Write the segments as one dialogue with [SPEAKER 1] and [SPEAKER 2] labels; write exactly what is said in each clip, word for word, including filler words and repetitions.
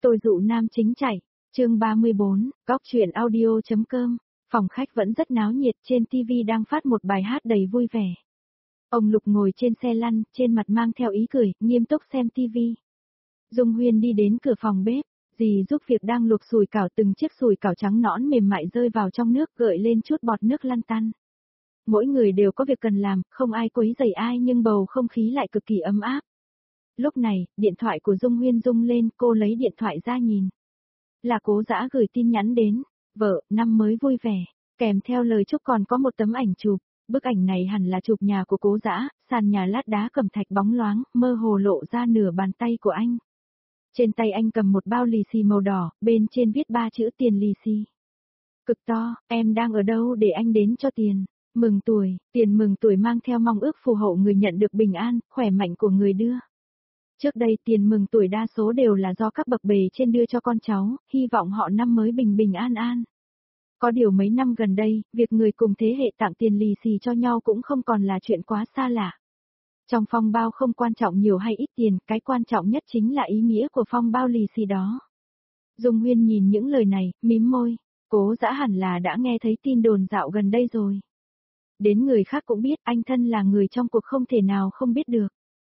[SPEAKER 1] Tôi dụ nam chính chạy, chương ba mươi bốn, góc chuyện audio.com, phòng khách vẫn rất náo nhiệt, trên ti vi đang phát một bài hát đầy vui vẻ. Ông Lục ngồi trên xe lăn, trên mặt mang theo ý cười, nghiêm túc xem ti vi. Dung Huyên đi đến cửa phòng bếp, dì giúp việc đang luộc sủi cảo, từng chiếc sủi cảo trắng nõn mềm mại rơi vào trong nước, gợi lên chút bọt nước lăn tăn. Mỗi người đều có việc cần làm, không ai quấy rầy ai nhưng bầu không khí lại cực kỳ ấm áp. Lúc này, điện thoại của Dung Huyên rung lên, cô lấy điện thoại ra nhìn. Là Cố Dã gửi tin nhắn đến, vợ, năm mới vui vẻ, kèm theo lời chúc còn có một tấm ảnh chụp. Bức ảnh này hẳn là chụp nhà của Cố Dã, sàn nhà lát đá cẩm thạch bóng loáng, mơ hồ lộ ra nửa bàn tay của anh. Trên tay anh cầm một bao lì xì màu đỏ, bên trên viết ba chữ tiền lì xì. Cực to, em đang ở đâu để anh đến cho tiền. Mừng tuổi, tiền mừng tuổi mang theo mong ước phù hộ người nhận được bình an, khỏe mạnh của người đưa. Trước đây tiền mừng tuổi đa số đều là do các bậc bề trên đưa cho con cháu, hy vọng họ năm mới bình bình an an. Có điều mấy năm gần đây, việc người cùng thế hệ tặng tiền lì xì cho nhau cũng không còn là chuyện quá xa lạ. Trong phong bao không quan trọng nhiều hay ít tiền, cái quan trọng nhất chính là ý nghĩa của phong bao lì xì đó. Dung Huyên nhìn những lời này, mím môi, Cố Dã hẳn là đã nghe thấy tin đồn dạo gần đây rồi. Đến người khác cũng biết, anh thân là người trong cuộc không thể nào không biết được.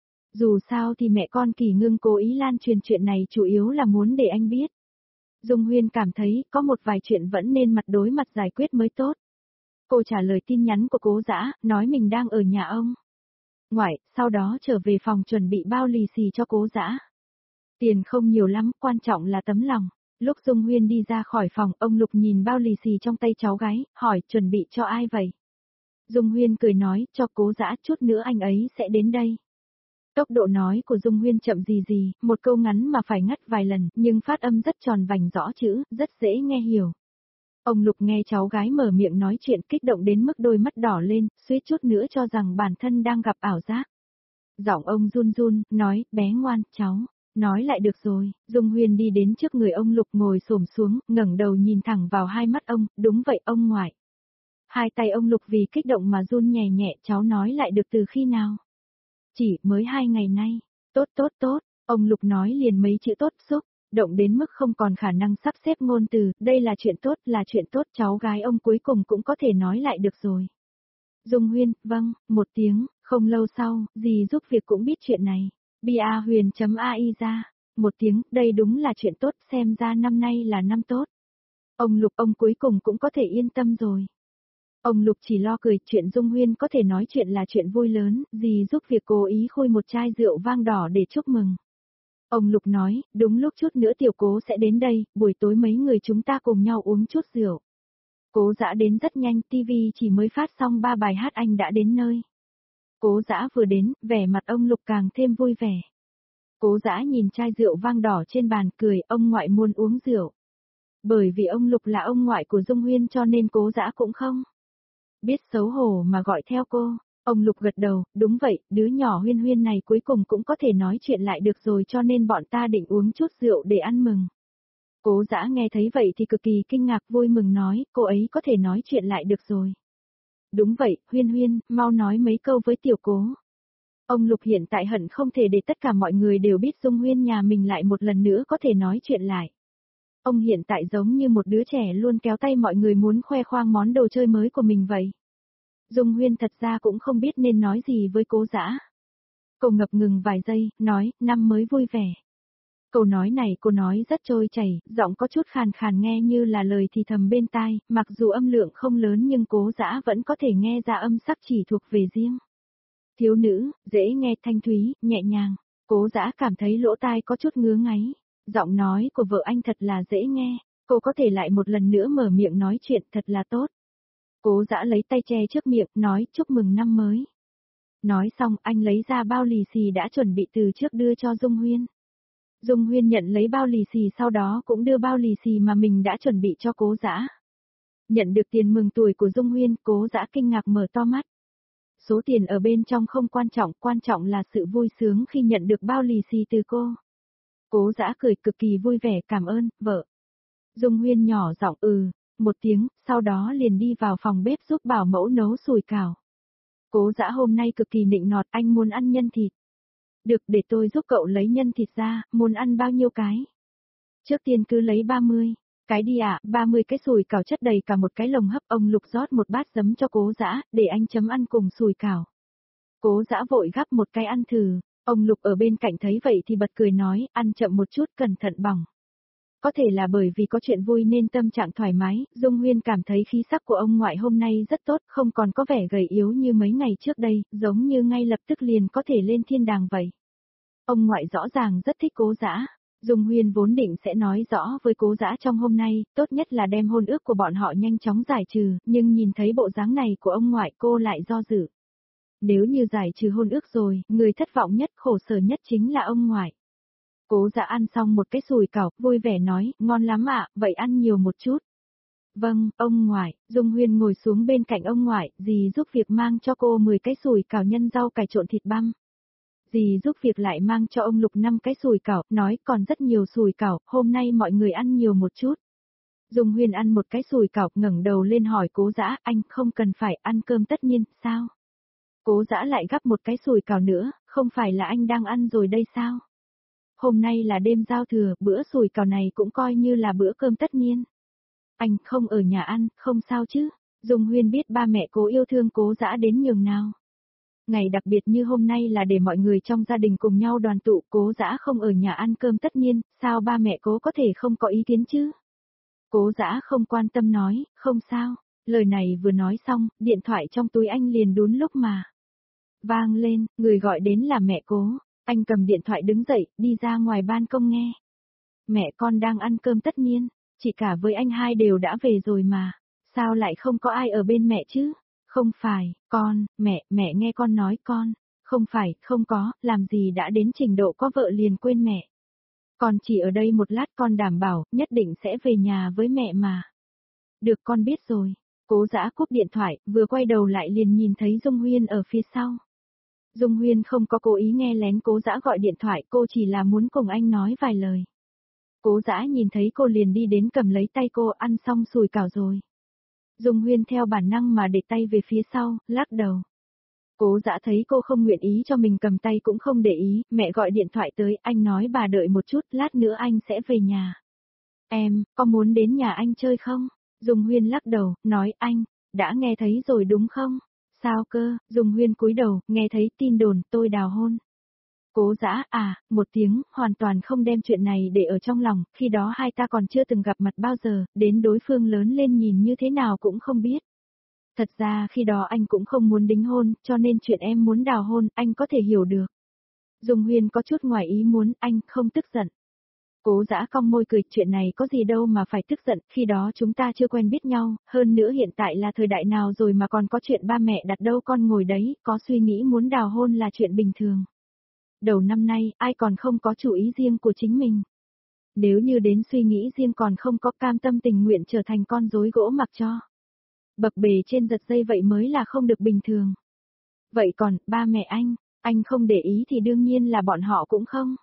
[SPEAKER 1] Dù sao thì mẹ con Kỳ Ngưng cố ý lan truyền chuyện này chủ yếu là muốn để anh biết. Dung Huyên cảm thấy có một vài chuyện vẫn nên mặt đối mặt giải quyết mới tốt. Cô trả lời tin nhắn của Cố Dã, nói mình đang ở nhà ông ngoại, sau đó trở về phòng chuẩn bị bao lì xì cho Cố Dã. Tiền không nhiều lắm, quan trọng là tấm lòng. Lúc Dung Huyên đi ra khỏi phòng, ông Lục nhìn bao lì xì trong tay cháu gái, hỏi chuẩn bị cho ai vậy? Dung Huyên cười nói, cho Cố Dã, chút nữa anh ấy sẽ đến đây. Tốc độ nói của Dung Huyên chậm gì gì, một câu ngắn mà phải ngắt vài lần, nhưng phát âm rất tròn vành rõ chữ, rất dễ nghe hiểu. Ông Lục nghe cháu gái mở miệng nói chuyện kích động đến mức đôi mắt đỏ lên, suýt chút nữa cho rằng bản thân đang gặp ảo giác. Giọng ông run run, nói, bé ngoan, cháu, nói lại được rồi. Dung Huyên đi đến trước người ông Lục ngồi xổm xuống, ngẩng đầu nhìn thẳng vào hai mắt ông, đúng vậy ông ngoại. Hai tay ông Lục vì kích động mà run nhẹ nhẹ, cháu nói lại được từ khi nào? Chỉ mới hai ngày nay. Tốt tốt tốt, ông Lục nói liền mấy chữ tốt xúc, động đến mức không còn khả năng sắp xếp ngôn từ, đây là chuyện tốt, là chuyện tốt, cháu gái ông cuối cùng cũng có thể nói lại được rồi. Dung Huyên, vâng, một tiếng, không lâu sau, dì giúp việc cũng biết chuyện này. bia huyền.ai ra, một tiếng, đây đúng là chuyện tốt, xem ra năm nay là năm tốt. Ông Lục ông cuối cùng cũng có thể yên tâm rồi. Ông Lục chỉ lo cười, chuyện Dung Huyên có thể nói chuyện là chuyện vui lớn, dì giúp việc cố ý khui một chai rượu vang đỏ để chúc mừng. Ông Lục nói, đúng lúc chút nữa tiểu Cố sẽ đến đây, buổi tối mấy người chúng ta cùng nhau uống chút rượu. Cố Dã đến rất nhanh, ti vi chỉ mới phát xong ba bài hát anh đã đến nơi. Cố Dã vừa đến, vẻ mặt ông Lục càng thêm vui vẻ. Cố Dã nhìn chai rượu vang đỏ trên bàn cười, ông ngoại muốn uống rượu. Bởi vì ông Lục là ông ngoại của Dung Huyên cho nên Cố Dã cũng không biết xấu hổ mà gọi theo cô. Ông Lục gật đầu, đúng vậy, đứa nhỏ Huyên Huyên này cuối cùng cũng có thể nói chuyện lại được rồi cho nên bọn ta định uống chút rượu để ăn mừng. Cố Dã nghe thấy vậy thì cực kỳ kinh ngạc vui mừng nói, cô ấy có thể nói chuyện lại được rồi. Đúng vậy, Huyên Huyên, mau nói mấy câu với tiểu Cố. Ông Lục hiện tại hận không thể để tất cả mọi người đều biết Dung Huyên nhà mình lại một lần nữa có thể nói chuyện lại. Ông hiện tại giống như một đứa trẻ luôn kéo tay mọi người muốn khoe khoang món đồ chơi mới của mình vậy. Dung Huyên thật ra cũng không biết nên nói gì với Cố Dã. Cô ngập ngừng vài giây, nói, năm mới vui vẻ. Câu nói này cô nói rất trôi chảy, giọng có chút khàn khàn nghe như là lời thì thầm bên tai, mặc dù âm lượng không lớn nhưng Cố Dã vẫn có thể nghe ra âm sắc chỉ thuộc về riêng. Thiếu nữ, dễ nghe thanh thúy, nhẹ nhàng. Cố Dã cảm thấy lỗ tai có chút ngứa ngáy. Giọng nói của vợ anh thật là dễ nghe, cô có thể lại một lần nữa mở miệng nói chuyện thật là tốt. Cố Dã lấy tay che trước miệng, nói chúc mừng năm mới. Nói xong anh lấy ra bao lì xì đã chuẩn bị từ trước đưa cho Dung Huyên. Dung Huyên nhận lấy bao lì xì sau đó cũng đưa bao lì xì mà mình đã chuẩn bị cho Cố Dã. Nhận được tiền mừng tuổi của Dung Huyên, Cố Dã kinh ngạc mở to mắt. Số tiền ở bên trong không quan trọng, quan trọng là sự vui sướng khi nhận được bao lì xì từ cô. Cố Dã cười cực kỳ vui vẻ, cảm ơn, vợ. Dung Huyên nhỏ giọng ừ, một tiếng, sau đó liền đi vào phòng bếp giúp bảo mẫu nấu sủi cảo. Cố Dã hôm nay cực kỳ nịnh nọt, anh muốn ăn nhân thịt. Được, để tôi giúp cậu lấy nhân thịt ra, muốn ăn bao nhiêu cái? Trước tiên cứ lấy ba mươi. Cái đi ạ, à, ba mươi cái sùi cảo chất đầy cả một cái lồng hấp. Ông Lục rót một bát giấm cho Cố Dã, để anh chấm ăn cùng sùi cảo. Cố Dã vội gắp một cái ăn thử. Ông Lục ở bên cạnh thấy vậy thì bật cười nói, ăn chậm một chút, cẩn thận bỏng. Có thể là bởi vì có chuyện vui nên tâm trạng thoải mái, Dung Huyên cảm thấy khí sắc của ông ngoại hôm nay rất tốt, không còn có vẻ gầy yếu như mấy ngày trước đây, giống như ngay lập tức liền có thể lên thiên đàng vậy. Ông ngoại rõ ràng rất thích Cố Dã. Dung Huyên vốn định sẽ nói rõ với Cố Dã trong hôm nay, tốt nhất là đem hôn ước của bọn họ nhanh chóng giải trừ, nhưng nhìn thấy bộ dáng này của ông ngoại cô lại do dự. Nếu như giải trừ hôn ước rồi, người thất vọng nhất, khổ sở nhất chính là ông ngoại. Cố Dã ăn xong một cái sùi cảo, vui vẻ nói, ngon lắm ạ, vậy ăn nhiều một chút. Vâng, ông ngoại. Dung Huyên ngồi xuống bên cạnh ông ngoại, dì giúp việc mang cho cô mười cái sùi cảo nhân rau cải trộn thịt băm. Dì giúp việc lại mang cho ông Lục năm cái sùi cảo, nói còn rất nhiều sùi cảo, hôm nay mọi người ăn nhiều một chút. Dung Huyên ăn một cái sùi cảo, ngẩng đầu lên hỏi Cố Dã, anh không cần phải ăn cơm tất niên, sao? Cố Dã lại gắp một cái sùi cảo nữa, không phải là anh đang ăn rồi đây sao? Hôm nay là đêm giao thừa, bữa sùi cảo này cũng coi như là bữa cơm tất niên. Anh không ở nhà ăn, không sao chứ? Dung Huyên biết ba mẹ Cố yêu thương Cố Dã đến nhường nào. Ngày đặc biệt như hôm nay là để mọi người trong gia đình cùng nhau đoàn tụ, Cố Dã không ở nhà ăn cơm tất niên, sao ba mẹ Cố có thể không có ý kiến chứ? Cố Dã không quan tâm nói, không sao. Lời này vừa nói xong, điện thoại trong túi anh liền đún lúc mà vang lên, người gọi đến là mẹ Cố. Anh cầm điện thoại đứng dậy, đi ra ngoài ban công nghe. Mẹ con đang ăn cơm tất niên, chị cả với anh hai đều đã về rồi mà, sao lại không có ai ở bên mẹ chứ? Không phải, con, mẹ, mẹ nghe con nói con, không phải, không có, làm gì đã đến trình độ có vợ liền quên mẹ. Con chỉ ở đây một lát, con đảm bảo, nhất định sẽ về nhà với mẹ mà. Được, con biết rồi. Cố Dã cúp điện thoại, vừa quay đầu lại liền nhìn thấy Dung Huyên ở phía sau. Dung Huyên không có cố ý nghe lén Cố Dã gọi điện thoại, cô chỉ là muốn cùng anh nói vài lời. Cố Dã nhìn thấy cô liền đi đến cầm lấy tay cô, ăn xong sùi cảo rồi. Dung Huyên theo bản năng mà để tay về phía sau, lắc đầu. Cố Dã thấy cô không nguyện ý cho mình cầm tay cũng không để ý, mẹ gọi điện thoại tới, anh nói bà đợi một chút, lát nữa anh sẽ về nhà. Em, có muốn đến nhà anh chơi không? Dung Huyên lắc đầu, nói anh, đã nghe thấy rồi đúng không? Sao cơ? Dung Huyên cúi đầu, nghe thấy tin đồn tôi đào hôn. Cố Dã à, một tiếng, hoàn toàn không đem chuyện này để ở trong lòng, khi đó hai ta còn chưa từng gặp mặt bao giờ, đến đối phương lớn lên nhìn như thế nào cũng không biết. Thật ra khi đó anh cũng không muốn đính hôn, cho nên chuyện em muốn đào hôn, anh có thể hiểu được. Dung Huyên có chút ngoài ý muốn, anh không tức giận. Cố Dã cong môi cười, chuyện này có gì đâu mà phải tức giận, khi đó chúng ta chưa quen biết nhau, hơn nữa hiện tại là thời đại nào rồi mà còn có chuyện ba mẹ đặt đâu con ngồi đấy, có suy nghĩ muốn đào hôn là chuyện bình thường. Đầu năm nay, ai còn không có chủ ý riêng của chính mình. Nếu như đến suy nghĩ riêng còn không có, cam tâm tình nguyện trở thành con rối gỗ mặc cho. Bập bề trên giật dây vậy mới là không được bình thường. Vậy còn, ba mẹ anh, anh không để ý thì đương nhiên là bọn họ cũng không.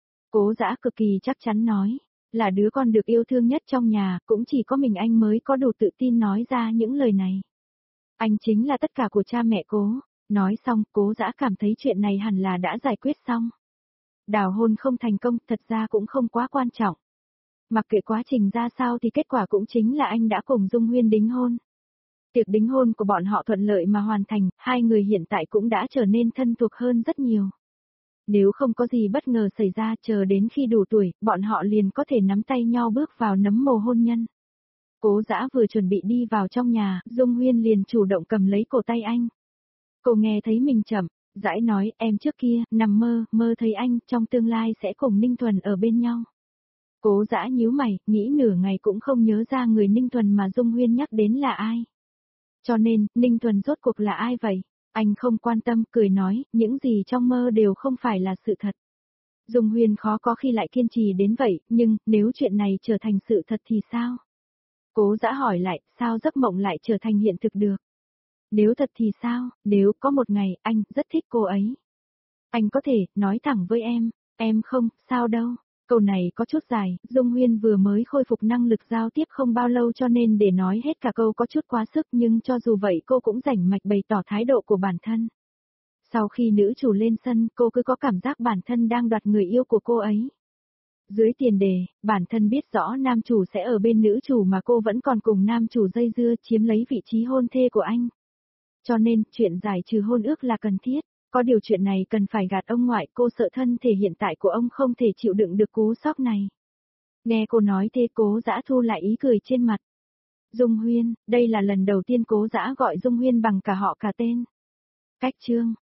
[SPEAKER 1] Cố Dã cực kỳ chắc chắn nói, là đứa con được yêu thương nhất trong nhà, cũng chỉ có mình anh mới có đủ tự tin nói ra những lời này. Anh chính là tất cả của cha mẹ Cố. Nói xong, Cố Dã cảm thấy chuyện này hẳn là đã giải quyết xong. Đào hôn không thành công, thật ra cũng không quá quan trọng. Mặc kệ quá trình ra sao thì kết quả cũng chính là anh đã cùng Dung Huyên đính hôn. Tiệc đính hôn của bọn họ thuận lợi mà hoàn thành, hai người hiện tại cũng đã trở nên thân thuộc hơn rất nhiều. Nếu không có gì bất ngờ xảy ra, chờ đến khi đủ tuổi, bọn họ liền có thể nắm tay nhau bước vào nấm mồ hôn nhân. Cố Dã vừa chuẩn bị đi vào trong nhà, Dung Huyên liền chủ động cầm lấy cổ tay anh. Cô nghe thấy mình chậm, rãi nói, em trước kia, nằm mơ, mơ thấy anh, trong tương lai sẽ cùng Ninh Thuần ở bên nhau. Cố Dã nhíu mày, nghĩ nửa ngày cũng không nhớ ra người Ninh Thuần mà Dung Huyên nhắc đến là ai. Cho nên, Ninh Thuần rốt cuộc là ai vậy? Anh không quan tâm, cười nói, những gì trong mơ đều không phải là sự thật. Dung Huyên khó có khi lại kiên trì đến vậy, nhưng, nếu chuyện này trở thành sự thật thì sao? Cố Dã hỏi lại, sao giấc mộng lại trở thành hiện thực được? Nếu thật thì sao, nếu có một ngày, anh rất thích cô ấy. Anh có thể, nói thẳng với em, em không, sao đâu. Câu này có chút dài, Dung Huyên vừa mới khôi phục năng lực giao tiếp không bao lâu cho nên để nói hết cả câu có chút quá sức, nhưng cho dù vậy cô cũng rảnh mạch bày tỏ thái độ của bản thân. Sau khi nữ chủ lên sân, cô cứ có cảm giác bản thân đang đoạt người yêu của cô ấy. Dưới tiền đề, bản thân biết rõ nam chủ sẽ ở bên nữ chủ mà cô vẫn còn cùng nam chủ dây dưa chiếm lấy vị trí hôn thê của anh. Cho nên, chuyện giải trừ hôn ước là cần thiết. Có điều chuyện này cần phải gạt ông ngoại, cô sợ thân thể hiện tại của ông không thể chịu đựng được cú sốc này. Nghe cô nói thế Cố Dã thu lại ý cười trên mặt. Dung Huyên, đây là lần đầu tiên Cố Dã gọi Dung Huyên bằng cả họ cả tên. Cách chương